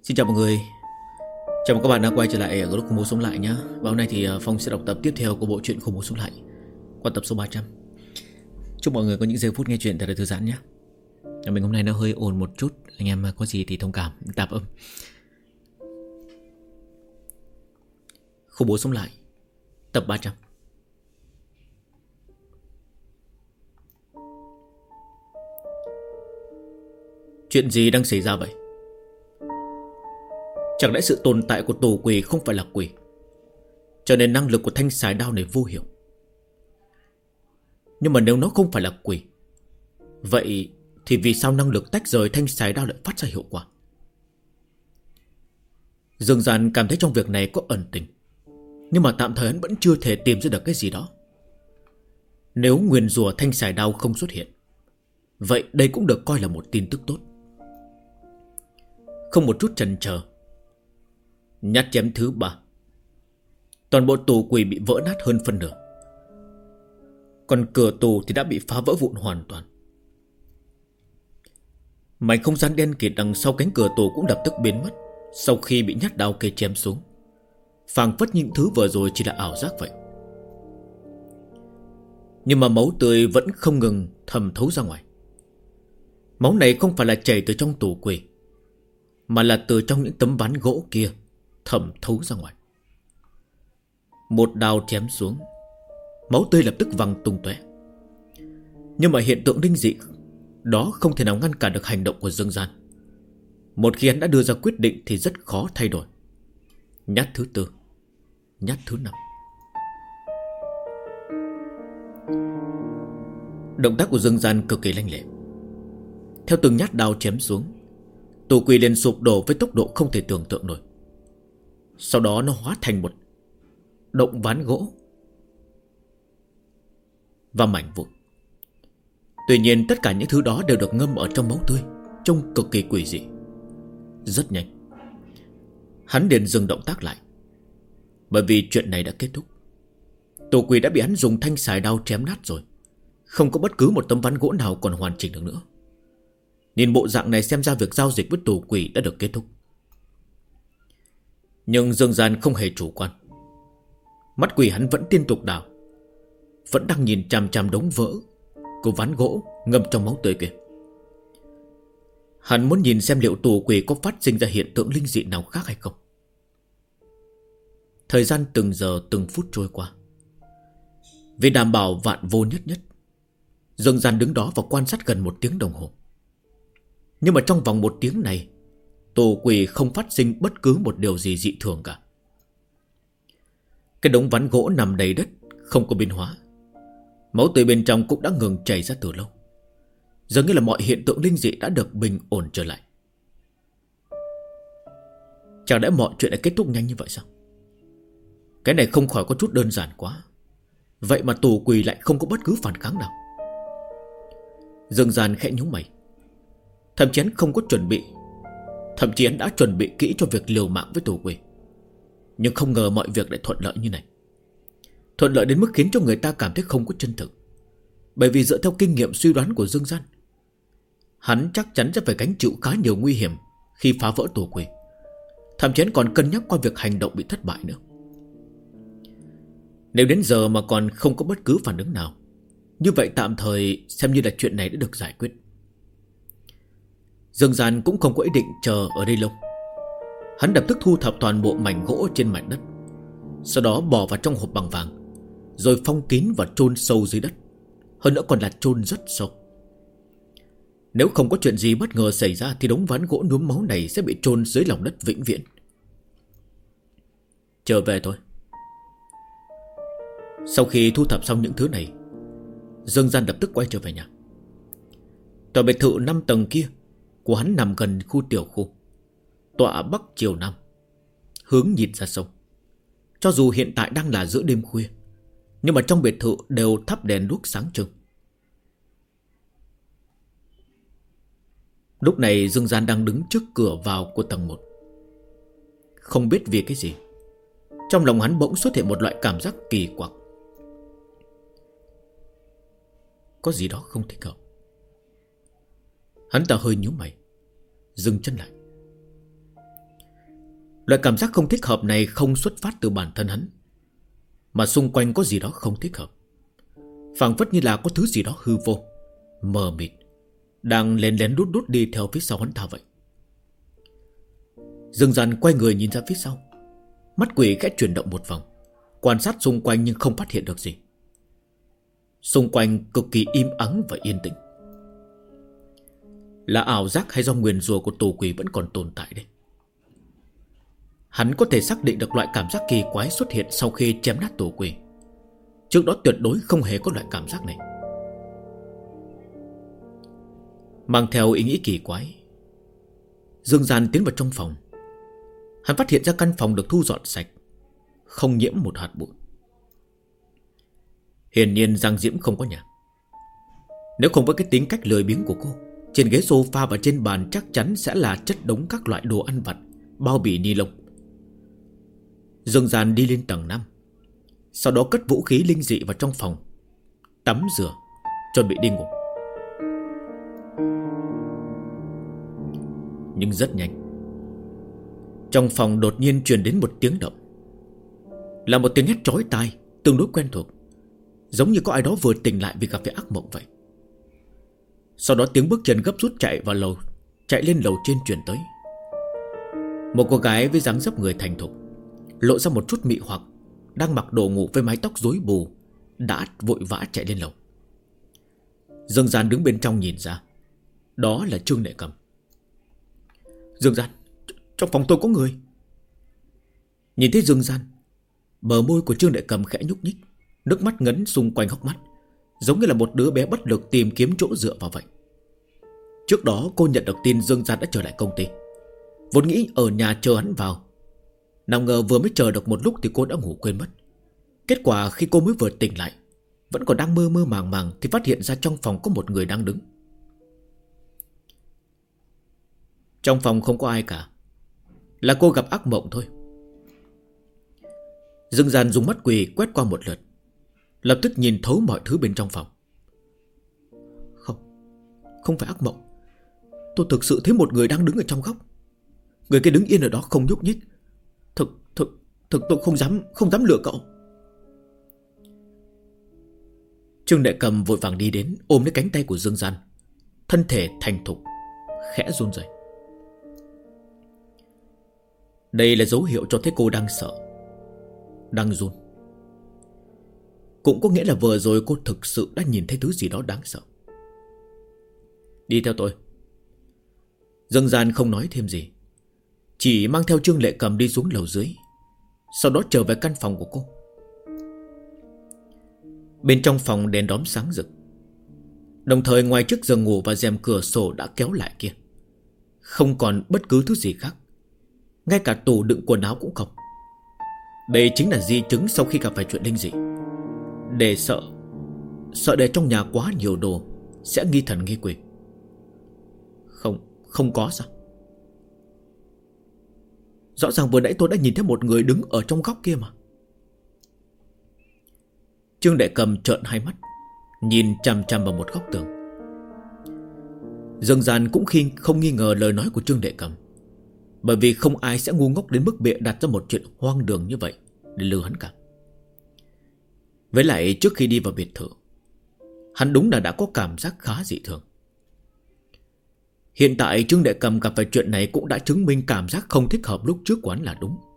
Xin chào mọi người. Chào mừng các bạn đã quay trở lại ở group Khủng Bố Sống Lại nhé. Và hôm nay thì Phong sẽ đọc tập tiếp theo của bộ truyện Khủng Bố Sống Lại qua tập số 300. Chúc mọi người có những giây phút nghe chuyện thật là thư giãn nhé. Mình hôm nay nó hơi ồn một chút, anh em có gì thì thông cảm, tạp âm. Khủng Bố Sống Lại tập 300. Chuyện gì đang xảy ra vậy? Chẳng lẽ sự tồn tại của tù quỷ không phải là quỷ, cho nên năng lực của thanh xài đao này vô hiệu? Nhưng mà nếu nó không phải là quỷ, vậy thì vì sao năng lực tách rời thanh xài đao lại phát ra hiệu quả? Dương Gian cảm thấy trong việc này có ẩn tình, nhưng mà tạm thời hắn vẫn chưa thể tìm ra được cái gì đó. Nếu nguyền rủa thanh xài đao không xuất hiện, vậy đây cũng được coi là một tin tức tốt. Không một chút chần chờ, nhát chém thứ 3, toàn bộ tù quỷ bị vỡ nát hơn phân nửa. Còn cửa tù thì đã bị phá vỡ vụn hoàn toàn. Mảnh không gian đen kịt đằng sau cánh cửa tù cũng lập tức biến mất sau khi bị nhát đao kia chém xuống, phảng phất những thứ vừa rồi chỉ là ảo giác vậy. Nhưng mà máu tươi vẫn không ngừng thẩm thấu ra ngoài. Máu này không phải là chảy từ trong tù quỷ, mà là từ trong những tấm ván gỗ kia thẩm thấu ra ngoài. Một đao chém xuống, máu tươi lập tức văng tung tóe. Nhưng mà hiện tượng linh dị đó không thể nào ngăn cản được hành động của Dương Gian. Một khi hắn đã đưa ra quyết định thì rất khó thay đổi. Nhát thứ 4, nhát thứ 5. Động tác của Dương Gian cực kỳ lanh lẹ. Theo từng nhát đao chém xuống, tù quỷ liền sụp đổ với tốc độ không thể tưởng tượng nổi. Sau đó nó hóa thành một động ván gỗ và mảnh vụn. Tuy nhiên tất cả những thứ đó đều được ngâm ở trong máu tươi, trông cực kỳ quỷ dị. Rất nhanh, hắn liền dừng động tác lại, bởi vì chuyện này đã kết thúc. Tù quỷ đã bị hắn dùng thanh xài đao chém nát rồi, không có bất cứ một tấm ván gỗ nào còn hoàn chỉnh được nữa. Nhìn bộ dạng này xem ra việc giao dịch với tù quỷ đã được kết thúc. Nhưng Dương Gian không hề chủ quan. Mắt quỷ hắn vẫn liên tục đảo, vẫn đang nhìn chằm chằm đống vỡ của ván gỗ ngâm trong máu tươi kia. Hắn muốn nhìn xem liệu tù quỷ có phát sinh ra hiện tượng linh dị nào khác hay không. Thời gian từng giờ từng phút trôi qua. Vì đảm bảo vạn vô nhất nhất, Dương Gian đứng đó và quan sát gần 1 tiếng đồng hồ. Nhưng mà trong vòng 1 tiếng này, tù quỷ không phát sinh bất cứ một điều gì dị thường cả. Cái đống ván gỗ nằm đầy đất, không có biến hóa. Máu tươi bên trong cũng đã ngừng chảy ra từ lâu. Dường như là mọi hiện tượng linh dị đã được bình ổn trở lại. Chẳng lẽ mọi chuyện đã kết thúc nhanh như vậy sao? Cái này không khỏi có chút đơn giản quá. Vậy mà tù quỷ lại không có bất cứ phản kháng nào. Dương Gian khẽ nhíu mày. Thậm chí hắn đã chuẩn bị kỹ cho việc liều mạng với tù quỷ. Nhưng không ngờ mọi việc lại thuận lợi như này. Thuận lợi đến mức khiến cho người ta cảm thấy không có chân thực. Bởi vì dựa theo kinh nghiệm suy đoán của Dương Gian, hắn chắc chắn sẽ phải gánh chịu khá nhiều nguy hiểm khi phá vỡ tù quỷ. Thậm chí hắn còn cân nhắc qua việc hành động bị thất bại nữa. Nếu đến giờ mà còn không có bất cứ phản ứng nào, như vậy tạm thời xem như là chuyện này đã được giải quyết. Dương Gian cũng không có ý định chờ ở đây lâu. Hắn lập tức thu thập toàn bộ mảnh gỗ trên mặt đất, sau đó bỏ vào trong hộp bằng vàng, rồi phong kín và chôn sâu dưới đất. Hơn nữa còn là chôn rất sâu. Nếu không có chuyện gì bất ngờ xảy ra thì đống ván gỗ nhuốm máu này sẽ bị chôn dưới lòng đất vĩnh viễn. Trở về thôi. Sau khi thu thập xong những thứ này, Dương Gian lập tức quay trở về nhà. Tòa biệt thự 5 tầng kia của hắn nằm gần khu tiểu khu, tọa bắc chiều nam, hướng nhìn ra sông. Cho dù hiện tại đang là giữa đêm khuya, nhưng mà trong biệt thự đều thắp đèn đuốc sáng trưng. Lúc này Dương Gian đang đứng trước cửa vào của tầng 1. Không biết vì cái gì, trong lòng hắn bỗng xuất hiện một loại cảm giác kỳ quặc. Có gì đó không thích hợp. Hắn ta hơi nhíu mày, dừng chân lại. Loại cảm giác không thích hợp này không xuất phát từ bản thân hắn, mà xung quanh có gì đó không thích hợp. Phảng phất như là có thứ gì đó hư vô, mờ mịt, đang lén lén đút đút đi theo phía sau hắn ta vậy. Dương Gian quay người nhìn ra phía sau. Mắt quỷ khẽ chuyển động một vòng, quan sát xung quanh nhưng không phát hiện được gì. Xung quanh cực kỳ im ắng và yên tĩnh. Là ảo giác hay do nguyền rủa của tù quỷ vẫn còn tồn tại đây? Hắn có thể xác định được loại cảm giác kỳ quái xuất hiện sau khi chém nát tù quỷ. Trước đó tuyệt đối không hề có loại cảm giác này. Mang theo ý nghĩ kỳ quái, Dương Gian tiến vào trong phòng. Hắn phát hiện ra căn phòng được thu dọn sạch, không nhiễm một hạt bụi. Hiển nhiên Giang Diễm không có nhà. Nếu không với cái tính cách lười biếng của cô, trên ghế sofa và trên bàn chắc chắn sẽ là chất đống các loại đồ ăn vặt, bao bì ni lông. Dương Gian đi lên tầng 5, sau đó cất vũ khí linh dị vào trong phòng, tắm rửa, chuẩn bị đi ngủ. Nhưng rất nhanh, trong phòng đột nhiên truyền đến một tiếng động. Là một tiếng hét chói tai, tương đối quen thuộc, giống như có ai đó vừa tỉnh lại vì gặp phải ác mộng vậy. Sau đó tiếng bước chân gấp rút chạy lên lầu trên truyền tới. Một cô gái với dáng dấp người thành thục, lộ ra một chút mị hoặc, đang mặc đồ ngủ với mái tóc rối bù, đã vội vã chạy lên lầu. Dương Gian đứng bên trong nhìn ra, đó là Trương Đệ Cầm. Dương Gian, trong phòng tôi có người. Nhìn thấy Dương Gian, bờ môi của Trương Đệ Cầm khẽ nhúc nhích, nước mắt ngấn xung quanh hốc mắt, giống như là một đứa bé bất lực tìm kiếm chỗ dựa vào vậy. Trước đó cô nhận được tin Dương Gian đã trở lại công ty, vốn nghĩ ở nhà chờ hắn vào. Nào ngờ vừa mới chờ được một lúc thì cô đã ngủ quên mất. Kết quả khi cô mới vừa tỉnh lại, vẫn còn đang mơ mơ màng màng, thì phát hiện ra trong phòng có một người đang đứng. Trong phòng không có ai cả, là cô gặp ác mộng thôi. Dương Gian dùng mắt quỷ quét qua một lượt, lập tức nhìn thấu mọi thứ bên trong phòng. Không phải ác mộng. Tôi thực sự thấy một người đang đứng ở trong góc. Người kia đứng yên ở đó không nhúc nhích. Thực tôi không dám lừa cậu. Trương Đệ Cầm vội vàng đi đến, ôm lấy cánh tay của Dương Gian, thân thể thành thục khẽ run rẩy. Đây là dấu hiệu cho thấy cô đang sợ, đang run. Cũng có nghĩa là vừa rồi cô thực sự đã nhìn thấy thứ gì đó đáng sợ. Đi theo tôi. Dương Gian không nói thêm gì, chỉ mang theo Trương Lệ Cầm đi xuống lầu dưới, sau đó trở về căn phòng của cô. Bên trong phòng đèn đóm sáng rực, đồng thời ngoài chiếc giường ngủ và rèm cửa sổ đã kéo lại kia, không còn bất cứ thứ gì khác. Ngay cả tủ đựng quần áo cũng không. Đây chính là di chứng sau khi gặp phải chuyện linh dị. Để sợ để trong nhà quá nhiều đồ sẽ nghi thần nghi quỷ. Không có sao? Rõ ràng vừa nãy tôi đã nhìn thấy một người đứng ở trong góc kia mà. Trương Đệ Cầm trợn hai mắt, nhìn chằm chằm vào một góc tường. Dương Gian cũng không nghi ngờ lời nói của Trương Đệ Cầm, bởi vì không ai sẽ ngu ngốc đến mức bịa đặt ra một chuyện hoang đường như vậy để lừa hắn cả. Với lại trước khi đi vào biệt thự, hắn đúng là đã có cảm giác khá dị thường. Hiện tại Trương Đệ Cầm gặp phải chuyện này cũng đã chứng minh cảm giác không thích hợp lúc trước của hắn là đúng.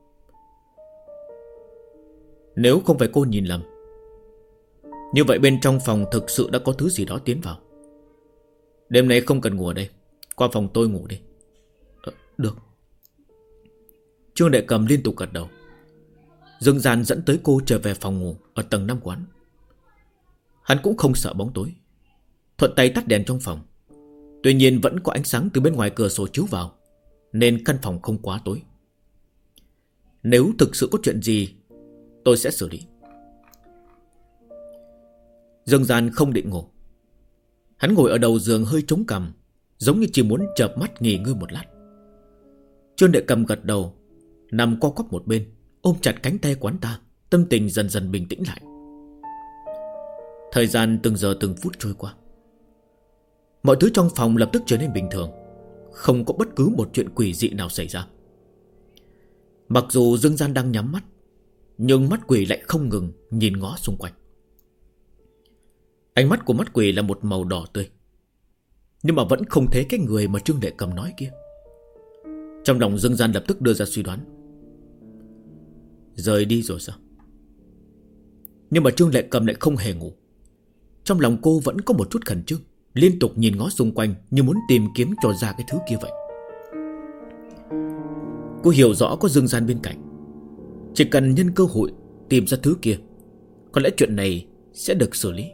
Nếu không phải cô nhìn lầm, như vậy bên trong phòng thực sự đã có thứ gì đó tiến vào. Đêm nay không cần ngủ ở đây, qua phòng tôi ngủ đi. Được. Trương Đệ Cầm liên tục gật đầu. Dương Gian dẫn tới cô trở về phòng ngủ ở tầng 5 quán. Hắn cũng không sợ bóng tối, thuận tay tắt đèn trong phòng. Tuy nhiên vẫn có ánh sáng từ bên ngoài cửa sổ chiếu vào, nên căn phòng không quá tối. Nếu thực sự có chuyện gì, tôi sẽ xử lý. Dương Gian không định ngủ. Hắn ngồi ở đầu giường hơi chống cằm, giống như chỉ muốn chợp mắt nghỉ ngơi một lát. Trương Đệ Cầm gật đầu, nằm co quắp một bên, ôm chặt cánh tay của hắn ta, tâm tình dần dần bình tĩnh lại. Thời gian từng giờ từng phút trôi qua. Mọi thứ trong phòng lập tức trở nên bình thường, không có bất cứ một chuyện quỷ dị nào xảy ra. Mặc dù Dương Gian đang nhắm mắt, nhưng mắt quỷ lại không ngừng nhìn ngó xung quanh. Ánh mắt của mắt quỷ là một màu đỏ tươi, nhưng mà vẫn không thấy cái người mà Trương Đệ Cầm nói kia. Trong lòng Dương Gian lập tức đưa ra suy đoán, rời đi rồi sao? Nhưng mà Trương Đệ Cầm lại không hề ngủ. Trong lòng cô vẫn có một chút khẩn trương, liên tục nhìn ngó xung quanh như muốn tìm kiếm cho ra cái thứ kia vậy. Cô hiểu rõ có Dương Gian bên cạnh, chỉ cần nhân cơ hội tìm ra thứ kia, có lẽ chuyện này sẽ được xử lý.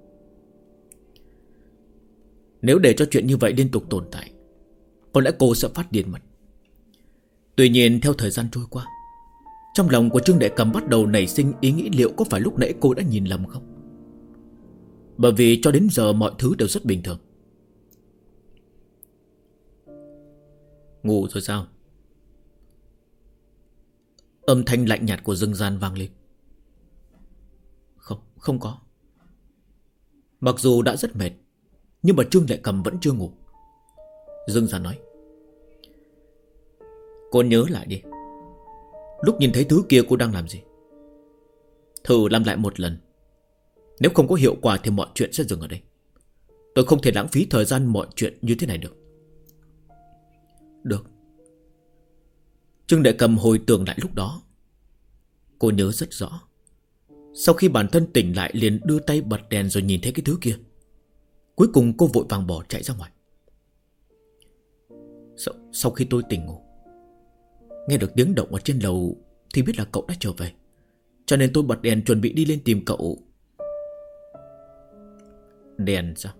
Nếu để cho chuyện như vậy liên tục tồn tại, có lẽ cô sẽ phát điên mất. Tuy nhiên theo thời gian trôi qua, trong lòng của Trương Đệ Cầm bắt đầu nảy sinh ý nghĩ liệu có phải lúc nãy cô đã nhìn lầm không. Bởi vì cho đến giờ mọi thứ đều rất bình thường. Ngủ rồi sao? Âm thanh lạnh nhạt của Dương Gian vang lên. Không có. Mặc dù đã rất mệt, nhưng mà Trương Đệ Cầm vẫn chưa ngủ. Dương Gian nói, cô nhớ lại đi, lúc nhìn thấy thứ kia cô đang làm gì. Thử làm lại một lần. Nếu không có hiệu quả thì mọi chuyện sẽ dừng ở đây. Tôi không thể lãng phí thời gian mọi chuyện như thế này được. Được. Trương Đệ Cầm hồi tưởng lại lúc đó. Cô nhớ rất rõ. Sau khi bản thân tỉnh lại liền đưa tay bật đèn rồi nhìn thấy cái thứ kia. Cuối cùng cô vội vàng bỏ chạy ra ngoài. Sau khi tôi tỉnh ngủ, nghe được tiếng động ở trên lầu thì biết là cậu đã trở về, cho nên tôi bật đèn chuẩn bị đi lên tìm cậu. Đèn sao?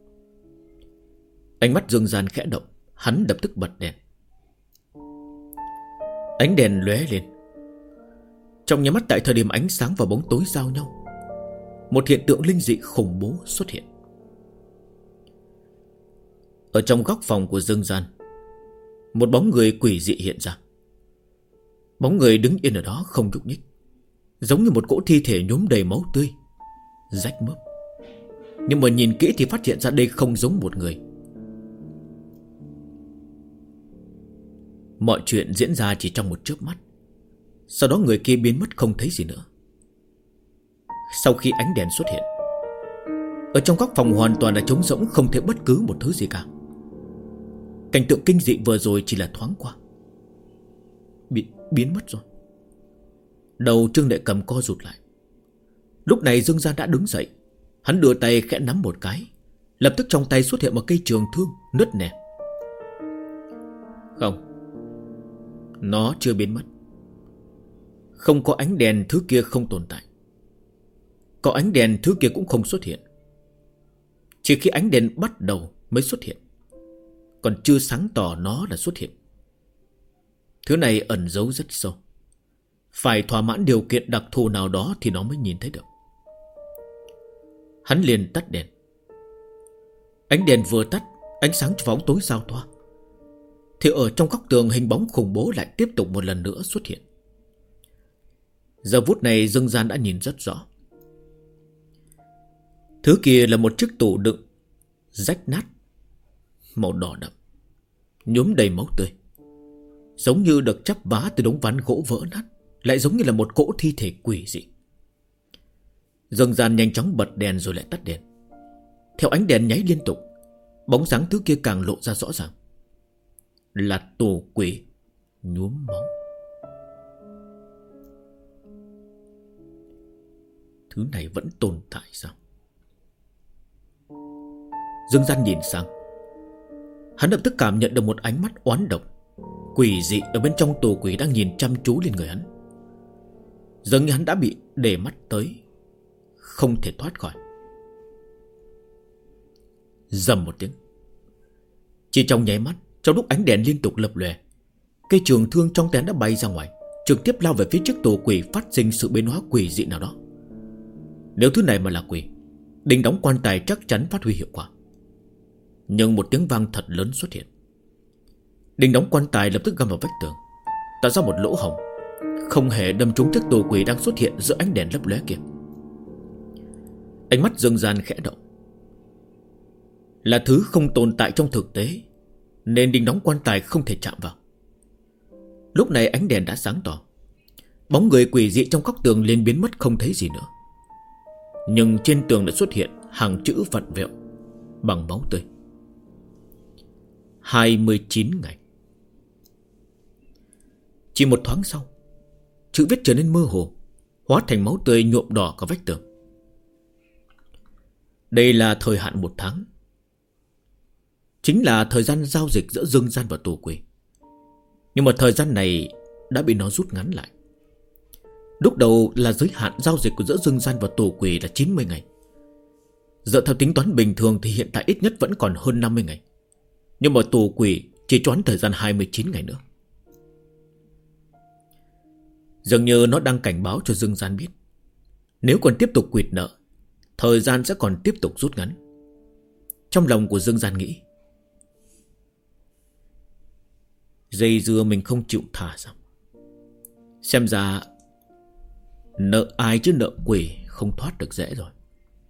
Ánh mắt Dương Gian khẽ động, hắn lập tức bật đèn. Ánh đèn lóe lên. Trong nháy mắt, tại thời điểm ánh sáng và bóng tối giao nhau, một hiện tượng linh dị khủng bố xuất hiện. Ở trong góc phòng của Dương Gian, một bóng người quỷ dị hiện ra. Bóng người đứng yên ở đó không nhúc nhích, giống như một cỗ thi thể nhuốm đầy máu tươi, rách mướp. Nhưng mà nhìn kỹ thì phát hiện ra đây không giống một người. Mọi chuyện diễn ra chỉ trong một chớp mắt. Sau đó người kia biến mất không thấy gì nữa. Sau khi ánh đèn xuất hiện, ở trong góc phòng hoàn toàn là trống rỗng, không thấy bất cứ một thứ gì cả. Cảnh tượng kinh dị vừa rồi chỉ là thoáng qua, biến mất rồi. Đầu Trương Đệ Cầm co rụt lại. Lúc này Dương Gian đã đứng dậy. Hắn đưa tay khẽ nắm một cái, lập tức trong tay xuất hiện một cây trường thương nứt nẻ. Không, nó chưa biến mất. Không có ánh đèn thứ kia không tồn tại. Có ánh đèn thứ kia cũng không xuất hiện. Chỉ khi ánh đèn bắt đầu mới xuất hiện, còn chưa sáng tỏ nó là xuất hiện. Thứ này ẩn giấu rất sâu, phải thỏa mãn điều kiện đặc thù nào đó thì nó mới nhìn thấy được. Hắn liền tắt đèn. Ánh đèn vừa tắt, ánh sáng trong bóng tối giao thoa, thì ở trong góc tường hình bóng khủng bố lại tiếp tục một lần nữa xuất hiện. Giờ phút này Dương Gian đã nhìn rất rõ. Thứ kia là một chiếc tủ đựng rách nát, màu đỏ đậm, nhuốm đầy máu tươi, giống như được chắp vá từ đống ván gỗ vỡ nát, lại giống như là một cỗ thi thể quỷ dị. Dương Gian nhanh chóng bật đèn rồi lại tắt đèn. Theo ánh đèn nháy liên tục, bóng dáng thứ kia càng lộ ra rõ ràng. Là tù quỷ nhuốm máu. Thứ này vẫn tồn tại sao? Dương Gian nhìn sang. Hắn lập tức cảm nhận được một ánh mắt oán độc, quỷ dị ở bên trong tù quỷ đang nhìn chăm chú lên người hắn. Dường như hắn đã bị để mắt tới, không thể thoát khỏi. Rầm một tiếng. Chỉ trong nháy mắt, trong lúc ánh đèn liên tục lập lòe, cây trường thương trong tay đã bay ra ngoài, trực tiếp lao về phía chiếc tù quỷ, phát sinh sự biến hóa quỷ dị nào đó. Nếu thứ này mà là quỷ, đinh đóng quan tài chắc chắn phát huy hiệu quả. Nhưng một tiếng vang thật lớn xuất hiện. Đinh đóng quan tài lập tức găm vào vách tường, tạo ra một lỗ hổng, không hề đâm trúng chiếc tù quỷ đang xuất hiện giữa ánh đèn lấp lóe kia. Ánh mắt Dương Gian khẽ động. Là thứ không tồn tại trong thực tế, nên đinh đóng quan tài không thể chạm vào. Lúc này ánh đèn đã sáng tỏ. Bóng người quỷ dị trong góc tường liền biến mất không thấy gì nữa. Nhưng trên tường đã xuất hiện hàng chữ vặn vẹo bằng máu tươi. 29 ngày. Chỉ một thoáng sau, chữ viết trở nên mơ hồ, hóa thành máu tươi nhuộm đỏ cả vách tường. Đây là thời hạn 1 tháng, chính là thời gian giao dịch giữa dương gian và tù quỷ. Nhưng mà thời gian này đã bị nó rút ngắn lại. Lúc đầu là giới hạn giao dịch của giữa dương gian và tù quỷ là 90 ngày. Dựa theo tính toán bình thường thì hiện tại ít nhất vẫn còn hơn 50 ngày. Nhưng mà tù quỷ chỉ choán thời gian 29 ngày nữa. Dường như nó đang cảnh báo cho dương gian biết, nếu còn tiếp tục quỵt nợ, thời gian sẽ còn tiếp tục rút ngắn. Trong lòng của dương gian nghĩ, dây dưa mình không chịu thả sao? Xem ra nợ ai chứ nợ quỷ không thoát được dễ rồi.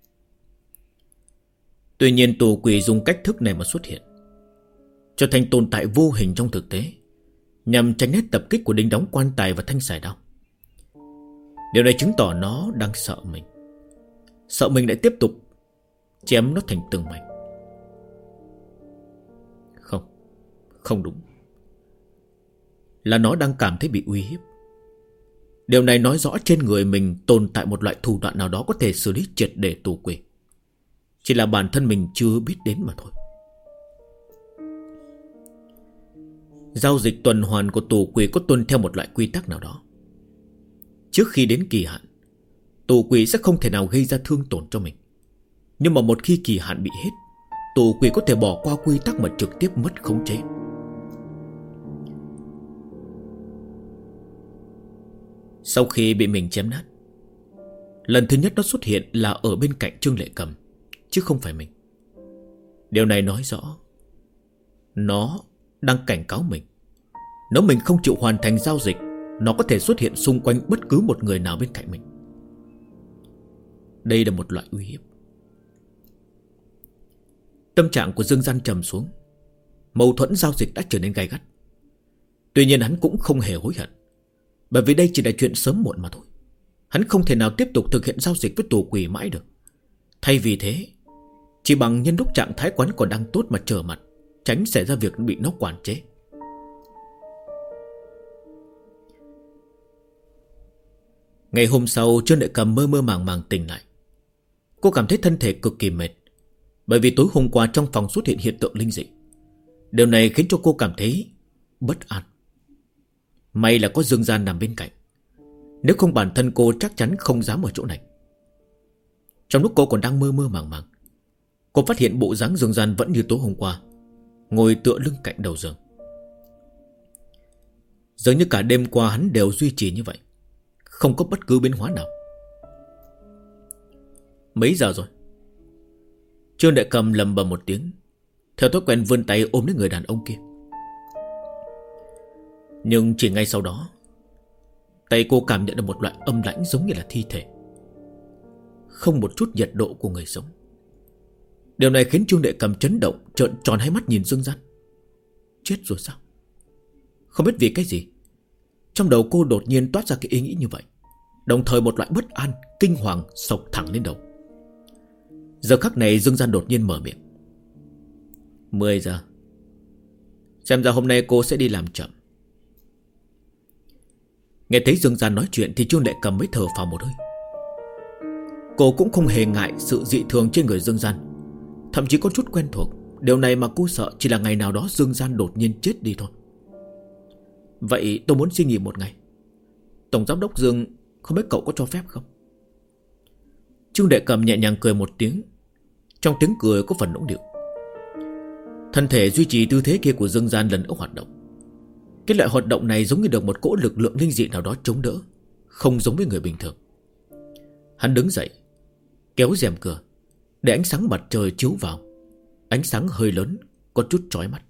Tuy nhiên tù quỷ dùng cách thức này mà xuất hiện, trở thành tồn tại vô hình trong thực tế, nhằm tránh hết tập kích của đinh đóng quan tài và thanh xài đao. Điều này chứng tỏ nó đang sợ mình, sợ mình lại tiếp tục chém nó thành từng mảnh. Không đúng, là nó đang cảm thấy bị uy hiếp. Điều này nói rõ trên người mình tồn tại một loại thủ đoạn nào đó có thể xử lý triệt để tù quỷ. Chỉ là bản thân mình chưa biết đến mà thôi. Giao dịch tuần hoàn của tù quỷ có tuân theo một loại quy tắc nào đó. Trước khi đến kỳ hạn, tù quỷ sẽ không thể nào gây ra thương tổn cho mình. Nhưng mà một khi kỳ hạn bị hết, tù quỷ có thể bỏ qua quy tắc mà trực tiếp mất khống chế. Sau khi bị mình chém nát, lần thứ nhất nó xuất hiện là ở bên cạnh Trương Lệ Cầm, chứ không phải mình. Điều này nói rõ nó đang cảnh cáo mình, nếu mình không chịu hoàn thành giao dịch, nó có thể xuất hiện xung quanh bất cứ một người nào bên cạnh mình. Đây là một loại uy hiếp. Tâm trạng của Dương Gian trầm xuống. Mâu thuẫn giao dịch đã trở nên gay gắt. Tuy nhiên hắn cũng không hề hối hận, bởi vì đây chỉ là chuyện sớm muộn mà thôi. Hắn không thể nào tiếp tục thực hiện giao dịch với tù quỷ mãi được. Thay vì thế, chỉ bằng nhân lúc trạng thái quán còn đang tốt mà trở mặt, tránh xảy ra việc bị nó quản chế. Ngày hôm sau, Trương Lệ Cầm mơ mơ màng màng tỉnh lại. Cô cảm thấy thân thể cực kỳ mệt, bởi vì tối hôm qua trong phòng xuất hiện hiện tượng linh dị. Điều này khiến cho cô cảm thấy bất an. May là có Dương Gian nằm bên cạnh, nếu không bản thân cô chắc chắn không dám ở chỗ này. Trong lúc cô còn đang mơ mơ màng màng, cô phát hiện bộ dáng Dương Gian vẫn như tối hôm qua, ngồi tựa lưng cạnh đầu giường. Dường như cả đêm qua hắn đều duy trì như vậy, không có bất cứ biến hóa nào. Mấy giờ rồi? Trương Đại Cầm lầm bầm một tiếng, theo thói quen vươn tay ôm lấy người đàn ông kia. Nhưng chỉ ngay sau đó, tay cô cảm nhận được một loại âm lãnh giống như là thi thể, không một chút nhiệt độ của người sống. Điều này khiến Trương Đệ Cầm chấn động, trợn tròn hai mắt nhìn Dương Gian. Chết rồi sao? Không biết vì cái gì, trong đầu cô đột nhiên toát ra cái ý nghĩ như vậy. Đồng thời một loại bất an, kinh hoàng sộc thẳng lên đầu. Giờ khắc này Dương Gian đột nhiên mở miệng. 10 giờ. Xem ra hôm nay cô sẽ đi làm chậm. Nghe thấy Dương Gian nói chuyện thì Trương Lệ Cầm mới thở phào một hơi. Cô cũng không hề ngại sự dị thường trên người Dương Gian, thậm chí có chút quen thuộc. Điều này mà cô sợ chỉ là ngày nào đó Dương Gian đột nhiên chết đi thôi. Vậy tôi muốn xin nghỉ một ngày. Tổng giám đốc Dương, không biết cậu có cho phép không? Trương Đệ Cầm nhẹ nhàng cười một tiếng. Trong tiếng cười có phần nũng điệu. Thân thể duy trì tư thế kia của Dương Gian lần nữa hoạt động. Cái loại hoạt động này giống như được một cỗ lực lượng linh dị nào đó chống đỡ, không giống với người bình thường. Hắn đứng dậy, kéo rèm cửa, để ánh sáng mặt trời chiếu vào. Ánh sáng hơi lớn, có chút chói mắt.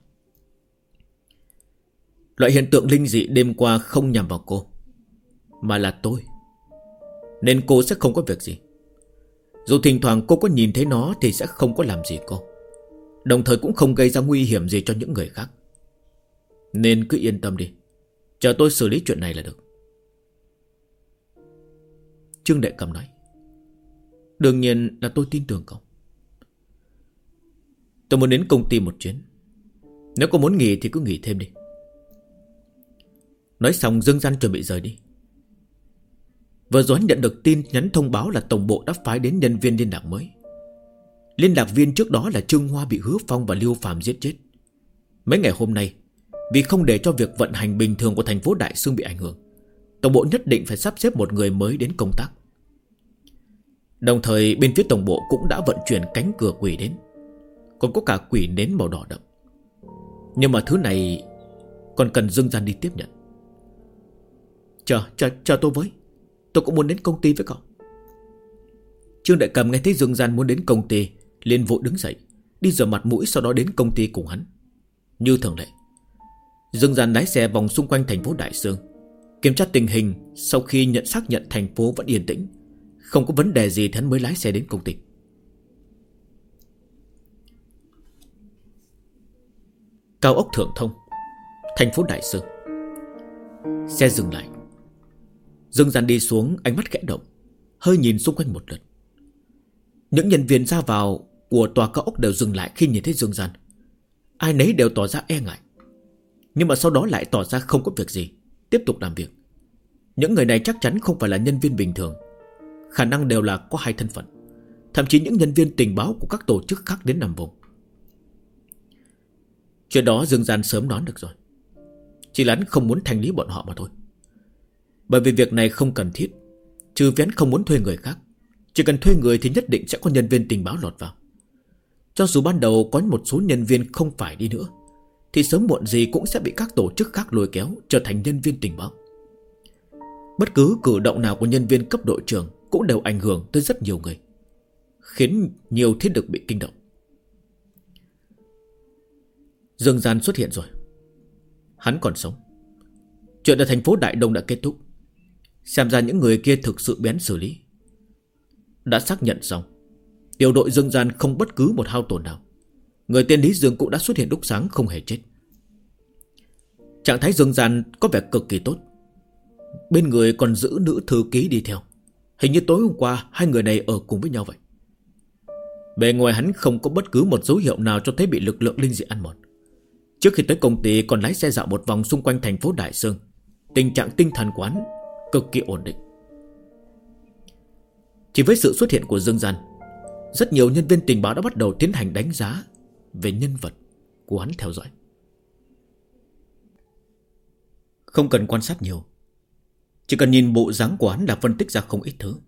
Loại hiện tượng linh dị đêm qua không nhằm vào cô, mà là tôi, nên cô sẽ không có việc gì. Dù thỉnh thoảng cô có nhìn thấy nó thì sẽ không có làm gì cô, đồng thời cũng không gây ra nguy hiểm gì cho những người khác. Nên cứ yên tâm đi, Chờ tôi xử lý chuyện này là được. Trương Đệ Cầm nói. Đương nhiên là tôi tin tưởng cậu. Tôi muốn đến công ty một chuyến. Nếu có muốn nghỉ thì cứ nghỉ thêm đi. Nói xong Dương Gian chuẩn bị rời đi. Vừa rồi nhận được tin nhắn thông báo là tổng bộ đã phái đến nhân viên liên lạc mới. Liên lạc viên trước đó là Trương Hoa bị Hứa Phong và Liêu Phàm giết chết. Mấy ngày hôm nay, vì không để cho việc vận hành bình thường của thành phố Đại Xương bị ảnh hưởng, tổng bộ nhất định phải sắp xếp một người mới đến công tác. Đồng thời bên phía tổng bộ cũng đã vận chuyển cánh cửa quỷ đến. Còn có cả quỷ nến màu đỏ đậm. Nhưng mà thứ này còn cần Dương Gian đi tiếp nhận. Chờ tôi với. Tôi cũng muốn đến công ty với cậu. Trương Đại Cầm nghe thấy Dương Gian muốn đến công ty, liền vội đứng dậy, đi rửa mặt mũi, sau đó đến công ty cùng hắn. Như thường lệ, Dương Gian lái xe vòng xung quanh thành phố Đại Xương, kiểm tra tình hình. Sau khi xác nhận thành phố vẫn yên tĩnh, không có vấn đề gì thì hắn mới lái xe đến công ty. Cao ốc Thượng Thông, thành phố Đại Xương. Xe dừng lại. Dương Gian đi xuống, ánh mắt khẽ động, hơi nhìn xung quanh một lượt. Những nhân viên ra vào của tòa cao ốc đều dừng lại khi nhìn thấy Dương Gian. Ai nấy đều tỏ ra e ngại, nhưng mà sau đó lại tỏ ra không có việc gì, tiếp tục làm việc. Những người này chắc chắn không phải là nhân viên bình thường, khả năng đều là có hai thân phận, thậm chí những nhân viên tình báo của các tổ chức khác đến nằm vùng. Chuyện đó Dương Gian sớm đoán được rồi, chỉ là hắn không muốn thanh lý bọn họ mà thôi. Bởi vì việc này không cần thiết, trừ phi hắn không muốn thuê người khác. Chỉ cần thuê người thì nhất định sẽ có nhân viên tình báo lọt vào. Cho dù ban đầu có một số nhân viên không phải đi nữa, thì sớm muộn gì cũng sẽ bị các tổ chức khác lôi kéo trở thành nhân viên tình báo. Bất cứ cử động nào của nhân viên cấp đội trưởng cũng đều ảnh hưởng tới rất nhiều người, khiến nhiều thế lực bị kinh động. Dương Gian xuất hiện rồi. Hắn còn sống. Chuyện ở thành phố Đại Đông đã kết thúc. Xem ra những người kia thực sự bén xử lý. Đã xác nhận xong, tiểu đội Dương Gian không bất cứ một hao tổn nào. Người tên Lý Dương cũng đã xuất hiện lúc sáng, không hề chết. Trạng thái Dương Gian có vẻ cực kỳ tốt. Bên người còn giữ nữ thư ký đi theo. Hình như tối hôm qua hai người này ở cùng với nhau vậy. Bề ngoài hắn không có bất cứ một dấu hiệu nào cho thấy bị lực lượng linh dị ăn mòn. Trước khi tới công ty còn lái xe dạo một vòng xung quanh thành phố Đại Xương. Tình trạng tinh thần của hắn cực kỳ ổn định. Chỉ với sự xuất hiện của Dương Gian, rất nhiều nhân viên tình báo đã bắt đầu tiến hành đánh giá về nhân vật của hắn theo dõi. Không cần quan sát nhiều, chỉ cần nhìn bộ dáng của hắn là phân tích ra không ít thứ.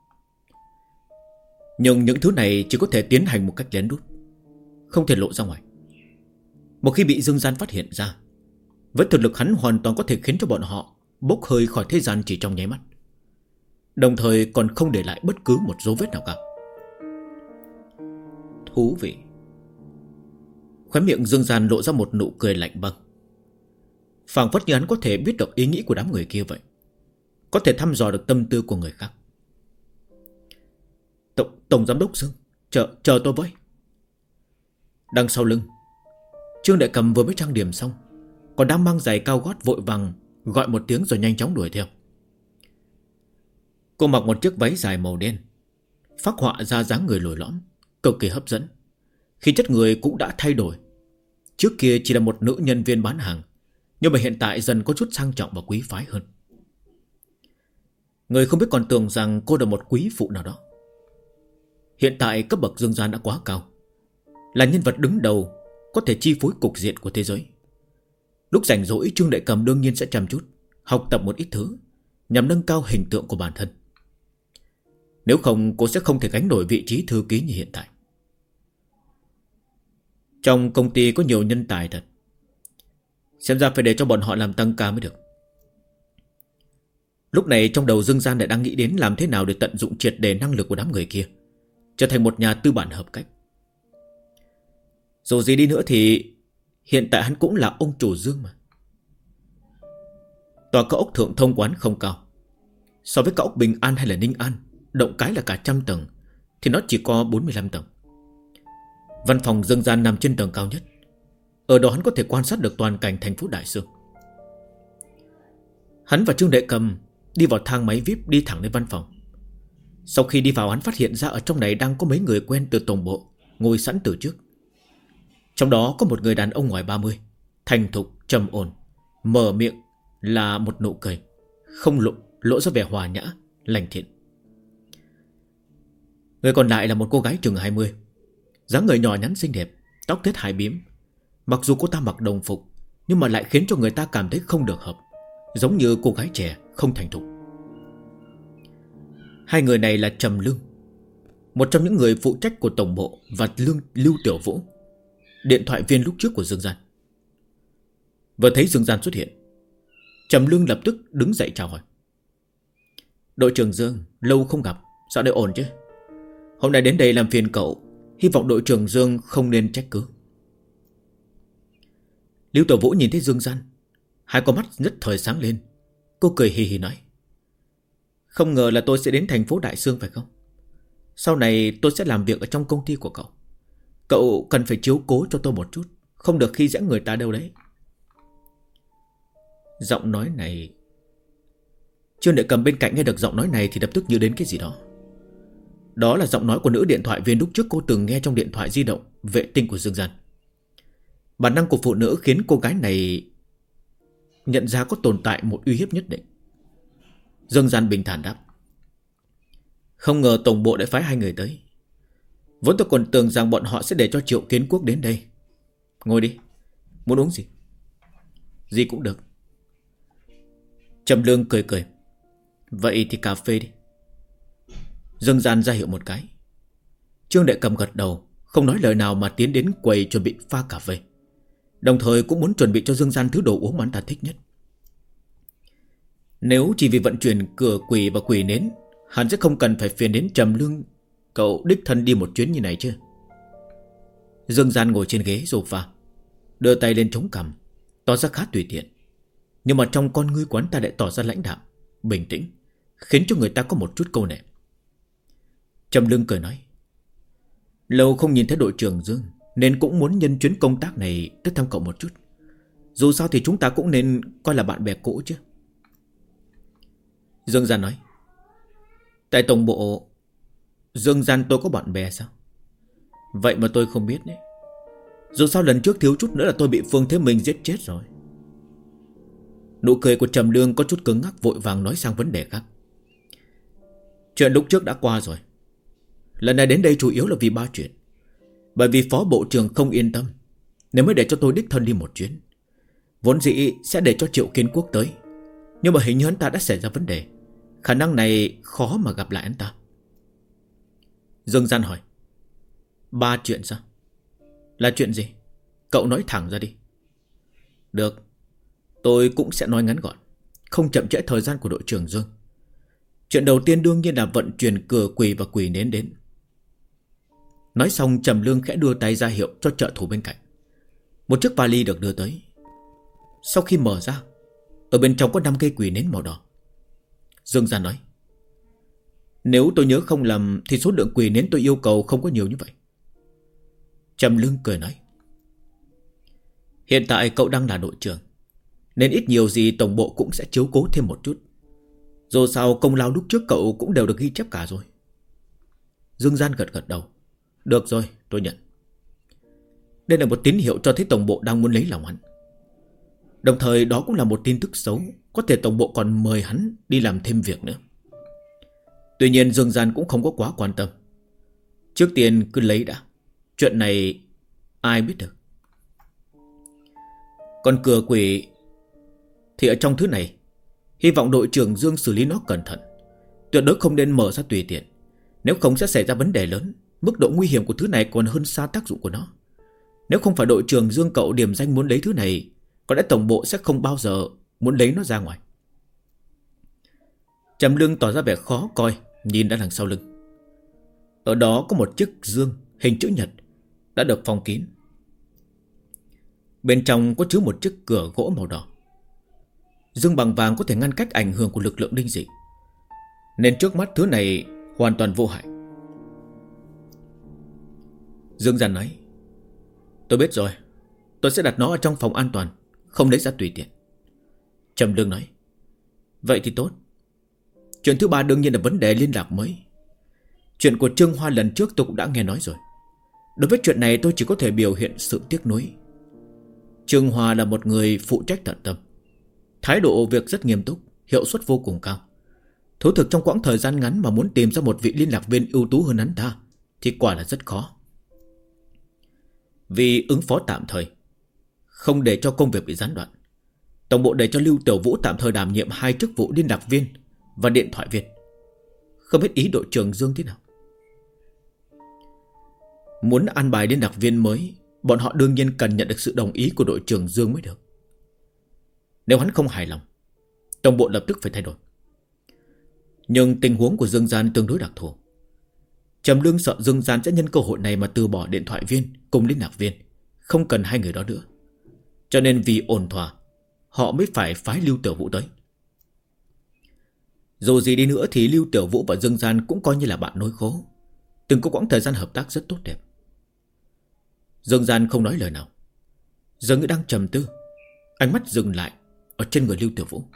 Nhưng những thứ này chỉ có thể tiến hành một cách lén lút, không thể lộ ra ngoài. Một khi bị Dương Gian phát hiện ra, với thực lực hắn hoàn toàn có thể khiến cho bọn họ bốc hơi khỏi thế gian chỉ trong nháy mắt, đồng thời còn không để lại bất cứ một dấu vết nào cả. Thú vị. Khóe miệng Dương Gian lộ ra một nụ cười lạnh băng, phảng phất như hắn có thể biết được ý nghĩ của đám người kia vậy, có thể thăm dò được tâm tư của người khác. Tổng giám đốc Dương, chờ tôi với. Đằng sau lưng, Trương Đại Cầm vừa mới trang điểm xong, còn đang mang giày cao gót, vội vàng gọi một tiếng rồi nhanh chóng đuổi theo. Cô mặc một chiếc váy dài màu đen, phác họa ra dáng người lồi lõm, cực kỳ hấp dẫn. Khí chất người cũng đã thay đổi. Trước kia chỉ là một nữ nhân viên bán hàng, nhưng mà hiện tại dần có chút sang trọng và quý phái hơn. Người không biết còn tưởng rằng cô là một quý phụ nào đó. Hiện tại cấp bậc Dương Gian đã quá cao, là nhân vật đứng đầu, có thể chi phối cục diện của thế giới. Lúc rảnh rỗi, Trương Đại Cầm đương nhiên sẽ chăm chút học tập một ít thứ, nhằm nâng cao hình tượng của bản thân. Nếu không, cô sẽ không thể gánh nổi vị trí thư ký như hiện tại. Trong công ty có nhiều nhân tài thật, xem ra phải để cho bọn họ làm tăng ca mới được. Lúc này trong đầu Dương Gian lại đang nghĩ đến làm thế nào để tận dụng triệt để năng lực của đám người kia, trở thành một nhà tư bản hợp cách. Dù gì đi nữa thì hiện tại hắn cũng là ông chủ Dương mà. Tòa cao ốc Thượng Thông quán không cao. So với cao ốc Bình An hay là Ninh An, động cái là cả 100 tầng, thì nó chỉ có 45 tầng. Văn phòng Dương Gian nằm trên tầng cao nhất. Ở đó hắn có thể quan sát được toàn cảnh thành phố Đại Xương. Hắn và Trương Đệ Cầm đi vào thang máy VIP, đi thẳng đến văn phòng. Sau khi đi vào, hắn phát hiện ra ở trong này đang có mấy người quen từ tổng bộ ngồi sẵn từ trước. Trong đó có một người đàn ông ngoài 30, thành thục, trầm ổn, mở miệng là một nụ cười, không lộ ra vẻ hòa nhã, lành thiện. Người còn lại là một cô gái chừng 20, dáng người nhỏ nhắn xinh đẹp, tóc thết hai bím. Mặc dù cô ta mặc đồng phục, nhưng mà lại khiến cho người ta cảm thấy không được hợp, giống như cô gái trẻ không thành thục. Hai người này là Trầm Lương, một trong những người phụ trách của tổng bộ, và Lưu Tiểu Vũ, điện thoại viên lúc trước của Dương Gian. Vừa thấy Dương Gian xuất hiện, Trầm Lương lập tức đứng dậy chào hỏi. Đội trưởng Dương, lâu không gặp, sao đây ổn chứ? Hôm nay đến đây làm phiền cậu, hy vọng đội trưởng Dương không nên trách cứ. Lưu Tiểu Vũ nhìn thấy Dương Gian, hai con mắt nhất thời sáng lên. Cô cười hì hì nói: Không ngờ là tôi sẽ đến thành phố Đại Sương phải không? Sau này tôi sẽ làm việc ở trong công ty của cậu. Cậu cần phải chiếu cố cho tôi một chút, không được khi dễ người ta đâu đấy. Giọng nói này... Trương Đệ Cầm bên cạnh nghe được giọng nói này thì lập tức nhớ đến cái gì đó. Đó là giọng nói của nữ điện thoại viên lúc trước cô từng nghe trong điện thoại di động vệ tinh của Dương Gian. Bản năng của phụ nữ khiến cô gái này nhận ra có tồn tại một uy hiếp nhất định. Dương Gian bình thản đáp: Không ngờ tổng bộ đã phái hai người tới. Vốn tôi còn tưởng rằng bọn họ sẽ để cho Triệu Kiến Quốc đến đây. Ngồi đi, muốn uống gì? Gì cũng được. Trầm Lương cười cười: Vậy thì cà phê đi. Dương Gian ra hiệu một cái. Trương Đệ Cầm gật đầu, không nói lời nào mà tiến đến quầy chuẩn bị pha cà phê, đồng thời cũng muốn chuẩn bị cho Dương Gian thứ đồ uống mà anh ta thích nhất. Nếu chỉ vì vận chuyển cửa quỷ và quỷ nến, hắn sẽ không cần phải phiền đến Trầm Lương cậu đích thân đi một chuyến như này chứ. Dương Gian ngồi trên ghế sofa, đưa tay lên chống cằm, tỏ ra khá tùy tiện. Nhưng mà trong con ngươi quán ta lại tỏ ra lãnh đạm, bình tĩnh, khiến cho người ta có một chút câu nệ. Trầm Lương cười nói: Lâu không nhìn thấy đội trưởng Dương, nên cũng muốn nhân chuyến công tác này tới thăm cậu một chút. Dù sao thì chúng ta cũng nên coi là bạn bè cũ chứ. Dương Gian nói: Tại tổng bộ Dương Gian tôi có bạn bè sao? Vậy mà tôi không biết đấy. Dù sao lần trước thiếu chút nữa là tôi bị Phương Thế Minh giết chết rồi. Nụ cười của Trầm Lương có chút cứng ngắc, vội vàng nói sang vấn đề khác. Chuyện lúc trước đã qua rồi. Lần này đến đây chủ yếu là vì 3 chuyện. Bởi vì phó bộ trưởng không yên tâm nên mới để cho tôi đích thân đi một chuyến. Vốn dĩ sẽ để cho Triệu Kiến Quốc tới, nhưng mà hình như hắn ta đã xảy ra vấn đề. Khả năng này khó mà gặp lại hắn ta. Dương Gian hỏi: 3 chuyện sao? Là chuyện gì? Cậu nói thẳng ra đi. Được, tôi cũng sẽ nói ngắn gọn, không chậm trễ thời gian của đội trưởng Dương. Chuyện đầu tiên đương nhiên là vận chuyển cửa quỷ và quỷ nến đến. Nói xong, Trầm Lương khẽ đưa tay ra hiệu cho trợ thủ bên cạnh. Một chiếc vali được đưa tới. Sau khi mở ra, ở bên trong có 5 cây quỷ nến màu đỏ. Dương Gian nói: Nếu tôi nhớ không lầm thì số lượng quỷ nến tôi yêu cầu không có nhiều như vậy. Trầm Lương cười nói: Hiện tại cậu đang là đội trưởng, nên ít nhiều gì tổng bộ cũng sẽ chiếu cố thêm một chút. Dù sao công lao lúc trước cậu cũng đều được ghi chép cả rồi. Dương Gian gật gật đầu: Được rồi, tôi nhận. Đây là một tín hiệu cho thấy tổng bộ đang muốn lấy lòng hắn. Đồng thời đó cũng là một tin tức xấu, có thể tổng bộ còn mời hắn đi làm thêm việc nữa. Tuy nhiên Dương Gian cũng không có quá quan tâm. Trước tiên cứ lấy đã, chuyện này ai biết được. Còn cửa quỷ thì ở trong thứ này, hy vọng đội trưởng Dương xử lý nó cẩn thận, tuyệt đối không nên mở ra tùy tiện. Nếu không sẽ xảy ra vấn đề lớn. Mức độ nguy hiểm của thứ này còn hơn xa tác dụng của nó. Nếu không phải đội trưởng Dương cậu điểm danh muốn lấy thứ này, có lẽ tổng bộ sẽ không bao giờ muốn lấy nó ra ngoài. Trầm Lương tỏ ra vẻ khó coi, nhìn ra đằng sau lưng. Ở đó có một chiếc dương hình chữ nhật đã được phong kín. Bên trong có chứa một chiếc cửa gỗ màu đỏ. Dương bằng vàng có thể ngăn cách ảnh hưởng của lực lượng linh dị, nên trước mắt thứ này hoàn toàn vô hại. Dương Gian nói: Tôi biết rồi, tôi sẽ đặt nó ở trong phòng an toàn, không lấy ra tùy tiện. Trầm Lương nói: Vậy thì tốt. Chuyện thứ ba đương nhiên là vấn đề liên lạc mới. Chuyện của Trương Hoa lần trước tôi cũng đã nghe nói rồi. Đối với chuyện này tôi chỉ có thể biểu hiện sự tiếc nuối. Trương Hoa là một người phụ trách tận tâm, thái độ việc rất nghiêm túc, hiệu suất vô cùng cao. Thú thực trong quãng thời gian ngắn mà muốn tìm ra một vị liên lạc viên ưu tú hơn hắn ta thì quả là rất khó. Vì ứng phó tạm thời, không để cho công việc bị gián đoạn, tổng bộ để cho Lưu Tiểu Vũ tạm thời đảm nhiệm 2 chức vụ liên lạc viên và điện thoại viên. Không biết ý đội trưởng Dương thế nào. Muốn an bài liên lạc viên mới, bọn họ đương nhiên cần nhận được sự đồng ý của đội trưởng Dương mới được. Nếu hắn không hài lòng, tổng bộ lập tức phải thay đổi. Nhưng tình huống của Dương Gian tương đối đặc thù. Trầm Lương sợ Dương Gian sẽ nhân cơ hội này mà từ bỏ điện thoại viên cùng liên lạc viên, không cần 2 người đó nữa. Cho nên vì ổn thỏa, họ mới phải phái Lưu Tiểu Vũ tới. Dù gì đi nữa thì Lưu Tiểu Vũ và Dương Gian cũng coi như là bạn nối khố, từng có quãng thời gian hợp tác rất tốt đẹp. Dương Gian không nói lời nào, giờ như đang trầm tư, ánh mắt dừng lại ở trên người Lưu Tiểu Vũ.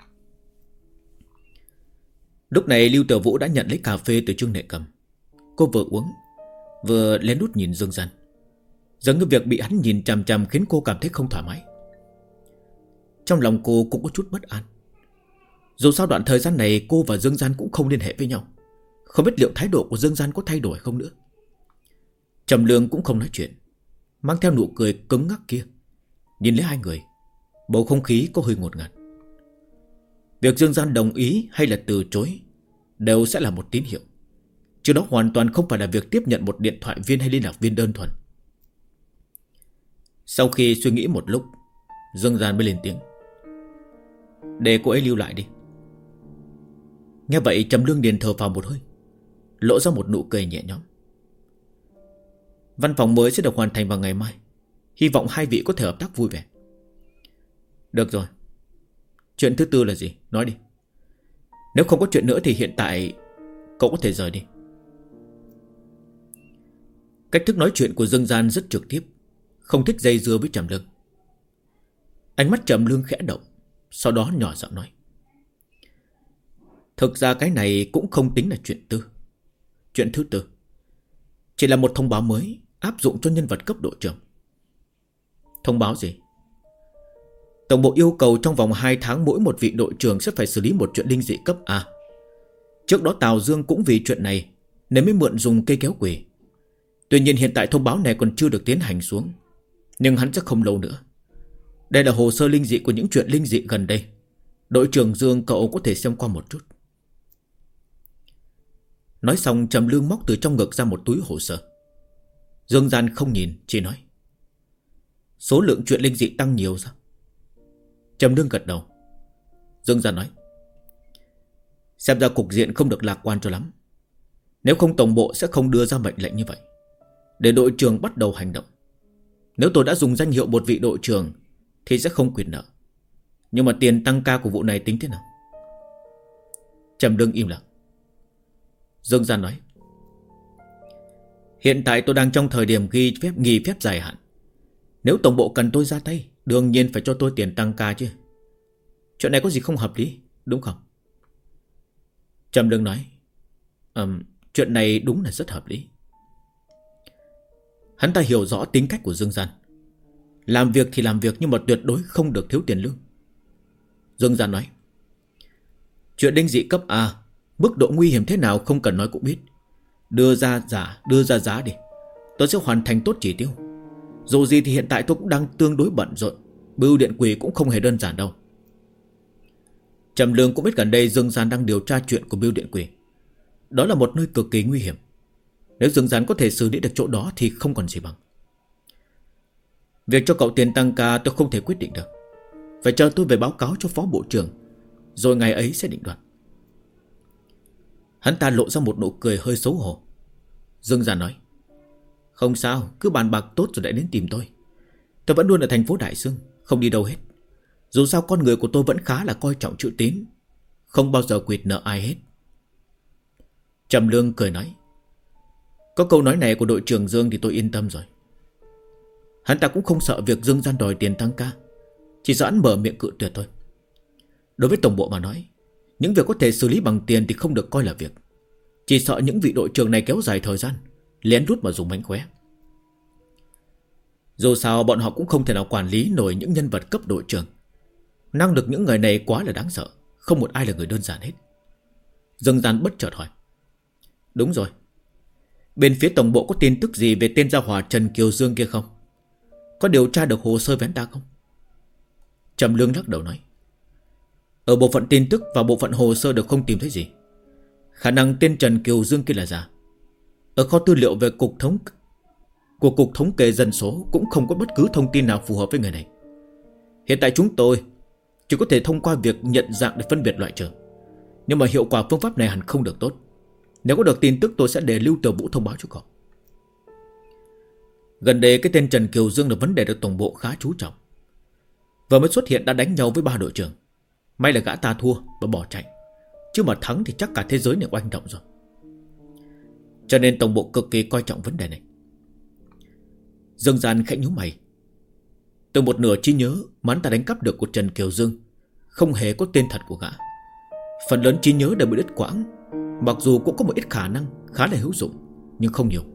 Lúc này Lưu Tiểu Vũ đã nhận lấy cà phê từ Trương Nệ Cầm. Cô vừa uống vừa lén lút nhìn Dương Gian. Giống như việc bị hắn nhìn chằm chằm khiến cô cảm thấy không thoải mái. Trong lòng cô cũng có chút bất an. Dù sao đoạn thời gian này cô và Dương Gian cũng không liên hệ với nhau, không biết liệu thái độ của Dương Gian có thay đổi không nữa. Trầm Lương cũng không nói chuyện, mang theo nụ cười cứng ngắc kia, nhìn lấy hai người. Bầu không khí có hơi ngột ngạt. Việc Dương Gian đồng ý hay là từ chối đều sẽ là một tín hiệu, chứ đó hoàn toàn không phải là việc tiếp nhận một điện thoại viên hay liên lạc viên đơn thuần. Sau khi suy nghĩ một lúc, Dương Gian mới lên tiếng: để cô ấy lưu lại đi. Nghe vậy Trầm Lương điền thở phào một hơi, lộ ra một nụ cười nhẹ nhõm. Văn phòng mới sẽ được hoàn thành vào ngày mai, hy vọng hai vị có thể hợp tác vui vẻ. Được rồi. Chuyện thứ tư là gì? Nói đi. Nếu không có chuyện nữa thì hiện tại cậu có thể rời đi. Cách thức nói chuyện của Dương Gian rất trực tiếp, không thích dây dưa với Trầm Lương. Ánh mắt Trầm Lương khẽ động, sau đó nhỏ giọng nói: thực ra cái này cũng không tính là chuyện tư. Chuyện thứ tư chỉ là một thông báo mới áp dụng cho nhân vật cấp đội trưởng. Thông báo gì? Tổng bộ yêu cầu trong vòng 2 tháng mỗi một vị đội trưởng sẽ phải xử lý một chuyện linh dị cấp A. Trước đó Tào Dương cũng vì chuyện này nên mới mượn dùng cây kéo quỷ. Tuy nhiên hiện tại thông báo này còn chưa được tiến hành xuống, nhưng hắn chắc không lâu nữa. Đây là hồ sơ linh dị của những chuyện linh dị gần đây. Đội trưởng Dương cậu có thể xem qua một chút. Nói xong Trầm Lương móc từ trong ngực ra một túi hồ sơ. Dương Gian không nhìn, chỉ nói: số lượng chuyện linh dị tăng nhiều sao? Trầm Lương gật đầu. Dương Gian nói: xem ra cục diện không được lạc quan cho lắm. Nếu không tổng bộ sẽ không đưa ra mệnh lệnh như vậy, để đội trưởng bắt đầu hành động. Nếu tôi đã dùng danh hiệu một vị đội trưởng thì sẽ không quyền nợ. Nhưng mà tiền tăng ca của vụ này tính thế nào? Trầm Lương im lặng. Dương Gian nói: hiện tại tôi đang trong thời điểm nghỉ phép dài hạn. Nếu tổng bộ cần tôi ra tay, đương nhiên phải cho tôi tiền tăng ca chứ. Chuyện này có gì không hợp lý, đúng không? Trầm Lương nói: chuyện này đúng là rất hợp lý. Hắn ta hiểu rõ tính cách của Dương Gian. Làm việc thì làm việc, nhưng mà tuyệt đối không được thiếu tiền lương. Dương Gian nói: chuyện linh dị cấp A, mức độ nguy hiểm thế nào không cần nói cũng biết. Đưa ra giá đi, tôi sẽ hoàn thành tốt chỉ tiêu. Dù gì thì hiện tại tôi cũng đang tương đối bận rộn, bưu điện quỷ cũng không hề đơn giản đâu. Trầm Lương cũng biết gần đây Dương Gian đang điều tra chuyện của bưu điện quỷ. Đó là một nơi cực kỳ nguy hiểm. Nếu Dương Gian có thể xử lý được chỗ đó thì không còn gì bằng. Việc cho cậu tiền tăng ca tôi không thể quyết định được, phải chờ tôi về báo cáo cho phó bộ trưởng, rồi ngày ấy sẽ định đoạt. Hắn ta lộ ra một nụ cười hơi xấu hổ. Dương Gian nói: không sao, cứ bàn bạc tốt rồi lại đến tìm tôi. Tôi vẫn luôn ở thành phố Đại Sương, không đi đâu hết. Dù sao con người của tôi vẫn khá là coi trọng chữ tín, không bao giờ quỵt nợ ai hết. Trầm Lương cười nói: có câu nói này của đội trưởng Dương thì tôi yên tâm rồi. Hắn ta cũng không sợ việc Dương Gian đòi tiền tăng ca, chỉ sợ hắn mở miệng cự tuyệt thôi. Đối với tổng bộ mà nói, Những việc có thể xử lý bằng tiền thì không được coi là việc. Chỉ sợ những vị đội trưởng này kéo dài thời gian, lén lút mà dùng mánh khóe. Dù sao bọn họ cũng không thể nào quản lý nổi những nhân vật cấp đội trưởng. Năng lực những người này quá là đáng sợ. Không một ai là người đơn giản hết. Dương Gian bất chợt hỏi. Đúng rồi, bên phía tổng bộ có tin tức gì về tên gia hỏa Trần Kiều Dương kia không? Có điều tra được hồ sơ vén ta không? Trầm Lương lắc đầu nói. Ở bộ phận tin tức và bộ phận hồ sơ đều không tìm thấy gì. Khả năng tên Trần Kiều Dương kia là giả. Ở kho tư liệu về cục thống kê dân số cũng không có bất cứ thông tin nào phù hợp với người này. Hiện tại chúng tôi chỉ có thể thông qua việc nhận dạng để phân biệt loại trừ. Nhưng mà hiệu quả phương pháp này hẳn không được tốt. Nếu có được tin tức tôi sẽ để Lưu Tiểu Vũ thông báo cho cậu. Gần đây cái tên Trần Kiều Dương là vấn đề được tổng bộ khá chú trọng. Vừa mới xuất hiện đã đánh nhau với 3 đội trưởng. May là gã ta thua và bỏ chạy, chứ mà thắng thì chắc cả thế giới này oanh động rồi. Cho nên tổng bộ cực kỳ coi trọng vấn đề này. Dương Gian khẽ nhíu mày. Từ một nửa trí nhớ mà hắn ta đánh cắp được của Trần Kiều Dương không hề có tên thật của gã. Phần lớn trí nhớ đều bị đứt quãng. Mặc dù cũng có một ít khả năng khá là hữu dụng, nhưng không nhiều.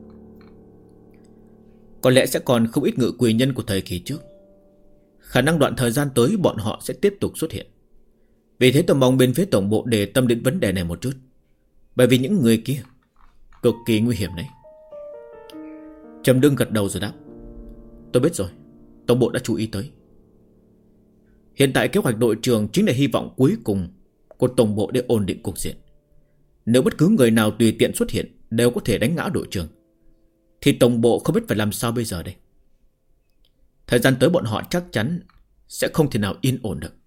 Có lẽ sẽ còn không ít ngự quỷ nhân của thời kỳ trước. Khả năng đoạn thời gian tới bọn họ sẽ tiếp tục xuất hiện. Vì thế tôi mong bên phía tổng bộ để tâm đến vấn đề này một chút. Bởi vì những người kia cực kỳ nguy hiểm đấy. Trầm Đương gật đầu rồi đáp. Tôi biết rồi, tổng bộ đã chú ý tới. Hiện tại kế hoạch đội trưởng chính là hy vọng cuối cùng của tổng bộ để ổn định cục diện. Nếu bất cứ người nào tùy tiện xuất hiện đều có thể đánh ngã đội trưởng, thì tổng bộ không biết phải làm sao bây giờ đây. Thời gian tới bọn họ chắc chắn sẽ không thể nào yên ổn được.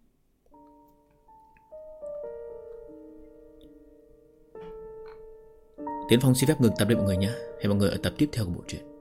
Tiến Phong xin phép ngừng tập đây mọi người nhé. Hẹn mọi người ở tập tiếp theo của bộ truyện.